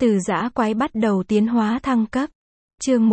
Từ dã quái bắt đầu tiến hóa thăng cấp. Chương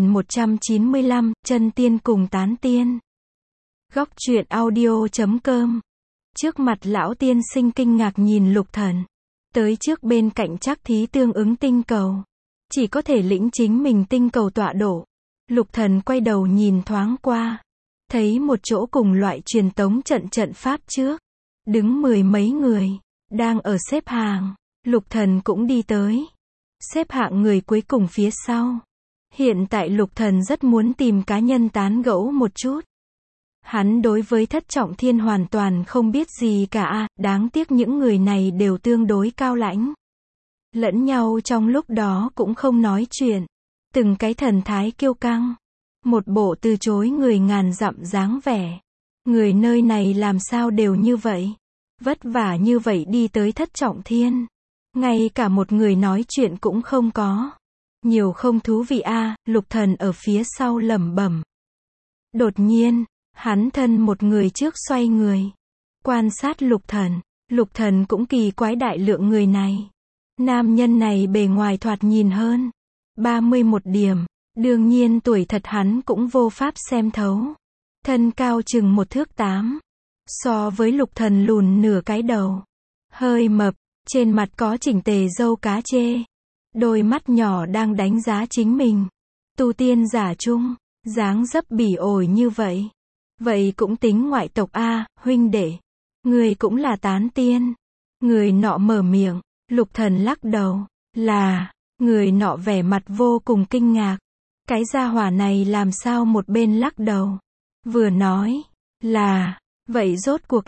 1195, chân tiên cùng tán tiên. Góc truyện audio.com. Trước mặt lão tiên sinh kinh ngạc nhìn Lục Thần. Tới trước bên cạnh Trác Thí tương ứng tinh cầu. Chỉ có thể lĩnh chính mình tinh cầu tọa độ. Lục Thần quay đầu nhìn thoáng qua. Thấy một chỗ cùng loại truyền tống trận pháp trước. Đứng mười mấy người. Đang ở xếp hàng. Lục Thần cũng đi tới. Xếp hạng người cuối cùng phía sau. Hiện tại Lục Thần rất muốn tìm cá nhân tán gẫu một chút. Hắn đối với Thất Trọng Thiên hoàn toàn không biết gì cả, đáng tiếc những người này đều tương đối cao lãnh. Lẫn nhau trong lúc đó cũng không nói chuyện. Từng cái thần thái kiêu căng. Một bộ từ chối người ngàn dặm dáng vẻ. Người nơi này làm sao đều như vậy. Vất vả như vậy đi tới Thất Trọng Thiên. Ngay cả một người nói chuyện cũng không có. Nhiều không thú vị a. Lục Thần ở phía sau lẩm bẩm. Đột nhiên, hắn thân một người trước xoay người. Quan sát Lục Thần. Lục Thần cũng kỳ quái đại lượng người này. Nam nhân này bề ngoài thoạt nhìn hơn 31 điểm. Đương nhiên tuổi thật hắn cũng vô pháp xem thấu. Thân cao chừng 1 thước 8. So với Lục Thần lùn nửa cái đầu. Hơi mập. Trên mặt có chỉnh tề râu cá chê. Đôi mắt nhỏ đang đánh giá chính mình. Tu tiên giả chung, dáng dấp bỉ ổi như vậy. Vậy cũng tính ngoại tộc a, huynh đệ. Người cũng là tán tiên. Người nọ mở miệng, Lục Thần lắc đầu. Là, người nọ vẻ mặt vô cùng kinh ngạc. Cái gia hỏa này làm sao một bên lắc đầu. Vừa nói, là, vậy rốt cuộc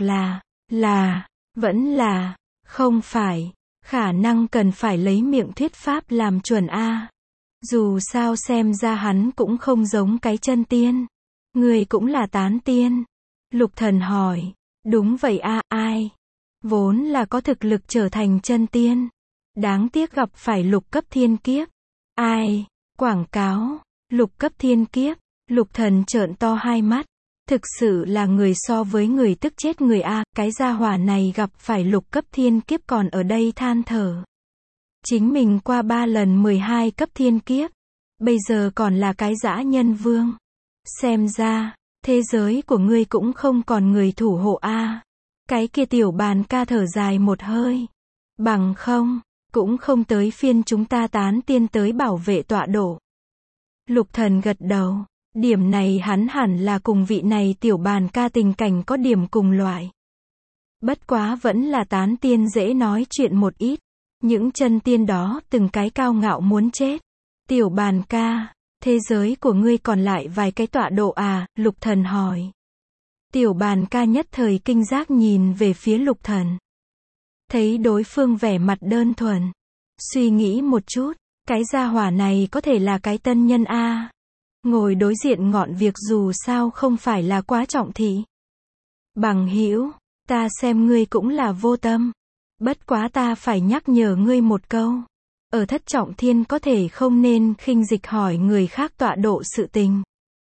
là, vẫn là. Không phải, khả năng cần phải lấy miệng thuyết pháp làm chuẩn a. Dù sao xem ra hắn cũng không giống cái chân tiên. Người cũng là tán tiên. Lục Thần hỏi, đúng vậy a, ai? Vốn là có thực lực trở thành chân tiên. Đáng tiếc gặp phải lục cấp thiên kiếp. Ai? Quảng cáo, lục cấp thiên kiếp. Lục Thần trợn to hai mắt. Thực sự là người so với người tức chết người a, cái gia hỏa này gặp phải lục cấp thiên kiếp còn ở đây than thở. Chính mình qua 3 lần 12 cấp thiên kiếp, bây giờ còn là cái dã nhân vương. Xem ra, thế giới của ngươi cũng không còn người thủ hộ a. Cái kia tiểu bàn ca thở dài một hơi. Bằng không, cũng không tới phiên chúng ta tán tiên tới bảo vệ tọa độ. Lục Thần gật đầu. Điểm này hắn hẳn là cùng vị này tiểu bàn ca tình cảnh có điểm cùng loại. Bất quá vẫn là tán tiên dễ nói chuyện một ít. Những chân tiên đó từng cái cao ngạo muốn chết. Tiểu bàn ca, thế giới của ngươi còn lại vài cái tọa độ à? Lục Thần hỏi. Tiểu bàn ca nhất thời kinh giác nhìn về phía Lục Thần. Thấy đối phương vẻ mặt đơn thuần. Suy nghĩ một chút, cái gia hỏa này có thể là cái tân nhân a. Ngồi đối diện ngọn việc dù sao không phải là quá trọng thị. Bằng hữu, ta xem ngươi cũng là vô tâm. Bất quá ta phải nhắc nhở ngươi một câu. Ở Thất Trọng Thiên có thể không nên khinh dịch hỏi người khác tọa độ sự tình.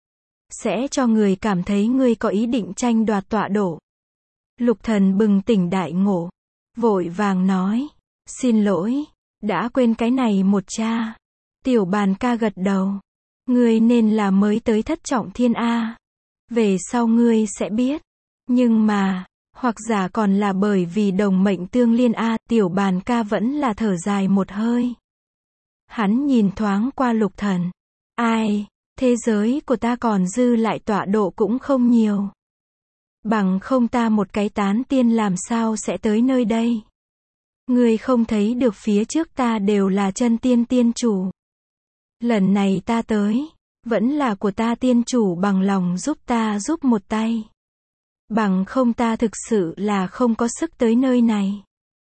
Sẽ cho người cảm thấy ngươi có ý định tranh đoạt tọa độ. Lục Thần bừng tỉnh đại ngộ. Vội vàng nói. Xin lỗi, đã quên cái này một cha. Tiểu bàn ca gật đầu. Ngươi nên là mới tới Thất Trọng Thiên a. Về sau ngươi sẽ biết. Nhưng mà, hoặc giả còn là bởi vì đồng mệnh tương liên a. Tiểu bàn ca vẫn là thở dài một hơi. Hắn nhìn thoáng qua Lục Thần. Ai, thế giới của ta còn dư lại tọa độ cũng không nhiều. Bằng không ta một cái tán tiên làm sao sẽ tới nơi đây. Ngươi không thấy được phía trước ta đều là chân tiên tiên chủ. Lần này ta tới, vẫn là của ta tiên chủ bằng lòng giúp ta giúp một tay. Bằng không ta thực sự là không có sức tới nơi này.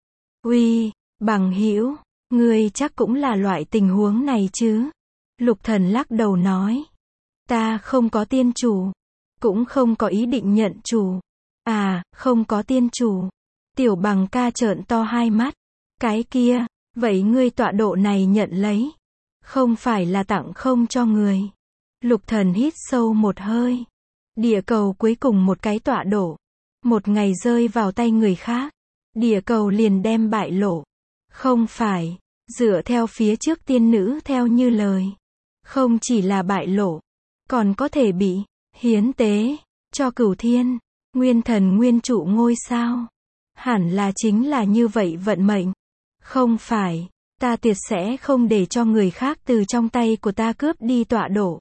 Uy, bằng hữu, ngươi chắc cũng là loại tình huống này chứ? Lục Thần lắc đầu nói. Ta không có tiên chủ, cũng không có ý định nhận chủ. À, không có tiên chủ. Tiểu bằng ca trợn to hai mắt. Cái kia, vậy ngươi tọa độ này nhận lấy. Không phải là tặng không cho người. Lục Thần hít sâu một hơi. Địa cầu cuối cùng một cái tọa độ. Một ngày rơi vào tay người khác. Địa cầu liền đem bại lộ. Không phải, Dựa theo phía trước tiên nữ theo như lời. Không chỉ là bại lộ, còn có thể bị hiến tế cho Cửu Thiên, nguyên thần nguyên trụ ngôi sao. Hẳn là chính là như vậy vận mệnh. Không phải, ta tuyệt sẽ không để cho người khác từ trong tay của ta cướp đi tọa độ.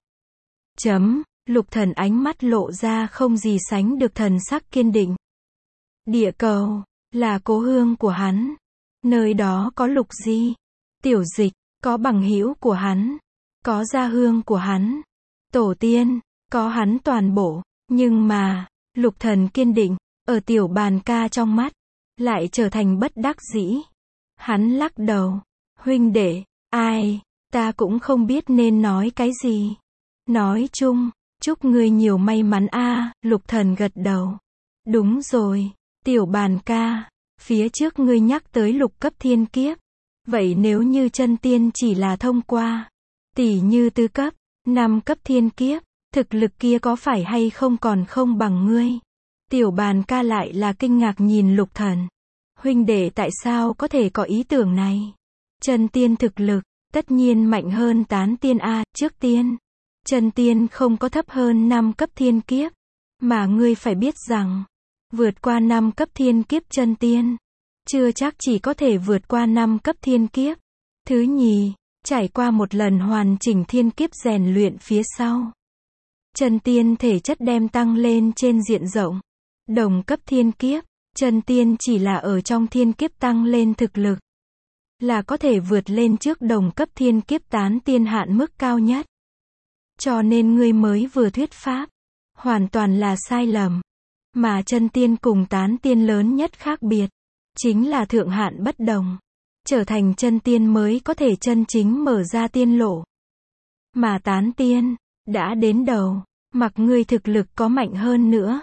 Lục Thần ánh mắt lộ ra không gì sánh được thần sắc kiên định. Địa cầu là cố hương của hắn. Nơi đó có Lục Di, Tiểu Dịch, có bằng hữu của hắn, có gia hương của hắn, tổ tiên, có hắn toàn bộ. Nhưng mà, Lục Thần kiên định, ở Tiểu Bàn Ca trong mắt, lại trở thành bất đắc dĩ. Hắn lắc đầu. Huynh đệ, ai, ta cũng không biết nên nói cái gì. Nói chung, chúc ngươi nhiều may mắn a. Lục Thần gật đầu. Đúng rồi, Tiểu Bàn Ca, phía trước ngươi nhắc tới lục cấp thiên kiếp. Vậy nếu như chân tiên chỉ là thông qua, tỉ như tứ cấp, 5 cấp thiên kiếp, thực lực kia có phải hay không còn không bằng ngươi? Tiểu Bàn Ca lại là kinh ngạc nhìn Lục Thần. Huynh đệ tại sao có thể có ý tưởng này? Chân tiên thực lực, tất nhiên mạnh hơn tán tiên a. Trước tiên, chân tiên không có thấp hơn 5 cấp thiên kiếp. Mà ngươi phải biết rằng, vượt qua 5 cấp thiên kiếp chân tiên, chưa chắc chỉ có thể vượt qua 5 cấp thiên kiếp. Thứ nhì, trải qua một lần hoàn chỉnh thiên kiếp rèn luyện phía sau, chân tiên thể chất đem tăng lên trên diện rộng. Đồng cấp thiên kiếp, chân tiên chỉ là ở trong thiên kiếp tăng lên thực lực, là có thể vượt lên trước đồng cấp thiên kiếp tán tiên hạn mức cao nhất. Cho nên ngươi mới vừa thuyết pháp, hoàn toàn là sai lầm. Mà chân tiên cùng tán tiên lớn nhất khác biệt, chính là thượng hạn bất đồng. Trở thành chân tiên mới có thể chân chính mở ra tiên lộ. Mà tán tiên, đã đến đầu, mặc ngươi thực lực có mạnh hơn nữa.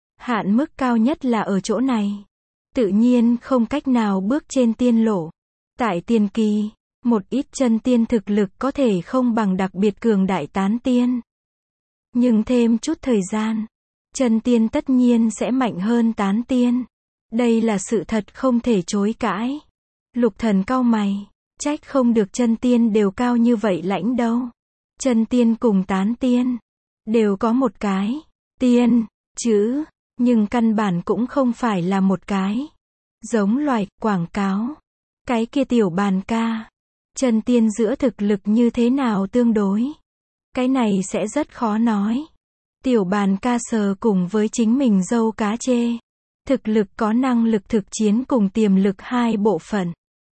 Hạn mức cao nhất là ở chỗ này. Tự nhiên không cách nào bước trên tiên lộ. Tại tiên kỳ, một ít chân tiên thực lực có thể không bằng đặc biệt cường đại tán tiên. Nhưng thêm chút thời gian, chân tiên tất nhiên sẽ mạnh hơn tán tiên. Đây là sự thật không thể chối cãi. Lục Thần cau mày, trách không được chân tiên đều cao như vậy lãnh đâu. Chân tiên cùng tán tiên, đều có một cái tiên chữ, nhưng căn bản cũng không phải là một cái. Giống loài quảng cáo. Cái kia Tiểu Bàn Ca, chân tiên giữa thực lực như thế nào tương đối? Cái này sẽ rất khó nói. Tiểu Bàn Ca sờ cùng với chính mình dâu cá chê. Thực lực có năng lực thực chiến cùng tiềm lực hai bộ phận.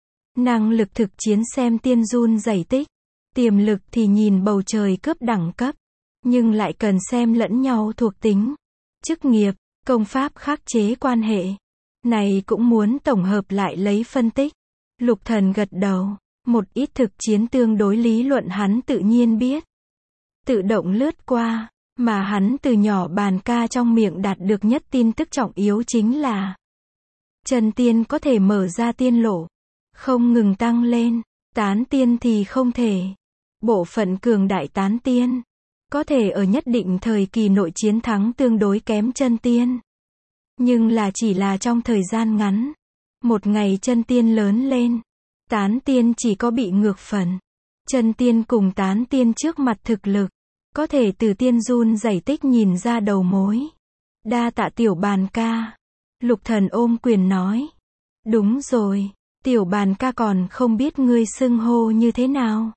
Năng lực thực chiến xem tiên run rẩy tích. Tiềm lực thì nhìn bầu trời cướp đẳng cấp. Nhưng lại cần xem lẫn nhau thuộc tính, chức nghiệp, công pháp khắc chế quan hệ. Này cũng muốn tổng hợp lại lấy phân tích. Lục Thần gật đầu. Một ít thực chiến tương đối lý luận hắn tự nhiên biết. Tự động lướt qua. Mà hắn từ nhỏ Bàn Ca trong miệng đạt được nhất tin tức trọng yếu chính là chân tiên có thể mở ra tiên lộ, không ngừng tăng lên. Tán tiên thì không thể. Bộ phận cường đại tán tiên có thể ở nhất định thời kỳ nội chiến thắng tương đối kém chân tiên. Nhưng là chỉ là trong thời gian ngắn. Một ngày chân tiên lớn lên, tán tiên chỉ có bị ngược phần. Chân tiên cùng tán tiên trước mặt thực lực, có thể từ tiên run rẩy tích nhìn ra đầu mối. Đa tạ Tiểu Bàn Ca. Lục Thần ôm quyền nói. Đúng rồi, Tiểu Bàn Ca còn không biết ngươi xưng hô như thế nào.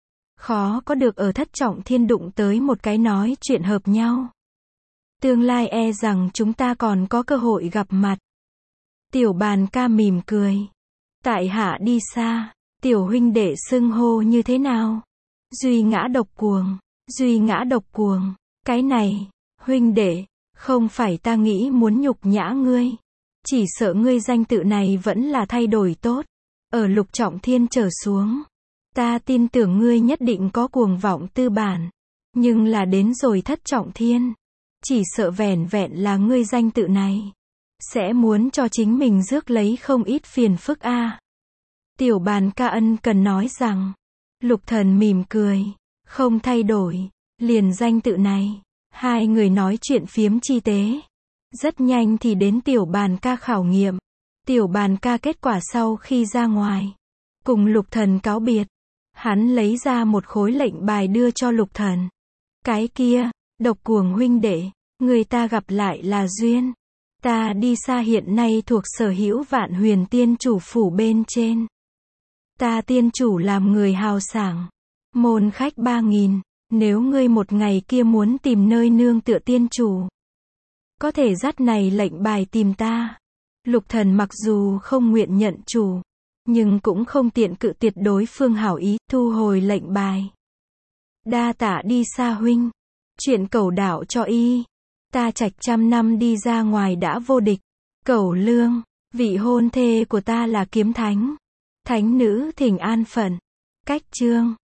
Khó có được ở Thất Trọng Thiên đụng tới một cái nói chuyện hợp nhau. Tương lai e rằng chúng ta còn có cơ hội gặp mặt. Tiểu Bàn Ca mỉm cười. Tại hạ đi xa, Tiểu huynh đệ xưng hô như thế nào? Duy Ngã Độc Cuồng. Duy Ngã Độc Cuồng. Cái này, huynh đệ, không phải ta nghĩ muốn nhục nhã ngươi. Chỉ sợ ngươi danh tự này vẫn là thay đổi tốt. Ở Lục Trọng Thiên trở xuống, ta tin tưởng ngươi nhất định có cuồng vọng tư bản. Nhưng là đến rồi Thất Trọng Thiên, chỉ sợ vẻn vẹn là ngươi danh tự này, sẽ muốn cho chính mình rước lấy không ít phiền phức a. Tiểu Bàn Ca ân cần nói rằng. Lục Thần mỉm cười. Không thay đổi, liền danh tự này. Hai người nói chuyện phiếm chi tế. Rất nhanh thì đến Tiểu Bàn Ca khảo nghiệm. Tiểu Bàn Ca kết quả sau khi ra ngoài, Cùng Lục Thần cáo biệt. Hắn lấy ra một khối lệnh bài đưa cho Lục Thần. Cái kia, Độc Cuồng huynh đệ, người ta gặp lại là duyên. Ta đi xa hiện nay thuộc sở hữu Vạn Huyền tiên chủ phủ bên trên. Ta tiên chủ làm người hào sảng. Môn khách 3.000, nếu ngươi một ngày kia muốn tìm nơi nương tựa tiên chủ, có thể dắt này lệnh bài tìm ta. Lục Thần mặc dù không nguyện nhận chủ, nhưng cũng không tiện cự tuyệt đối phương hảo ý, thu hồi lệnh bài. Đa tạ đi xa huynh. Chuyện Cẩu đạo cho y. Ta Trạch trăm năm đi ra ngoài đã vô địch. Cẩu Lương, vị hôn thê của ta là Kiếm Thánh. Thánh nữ thỉnh an phận. Cách chương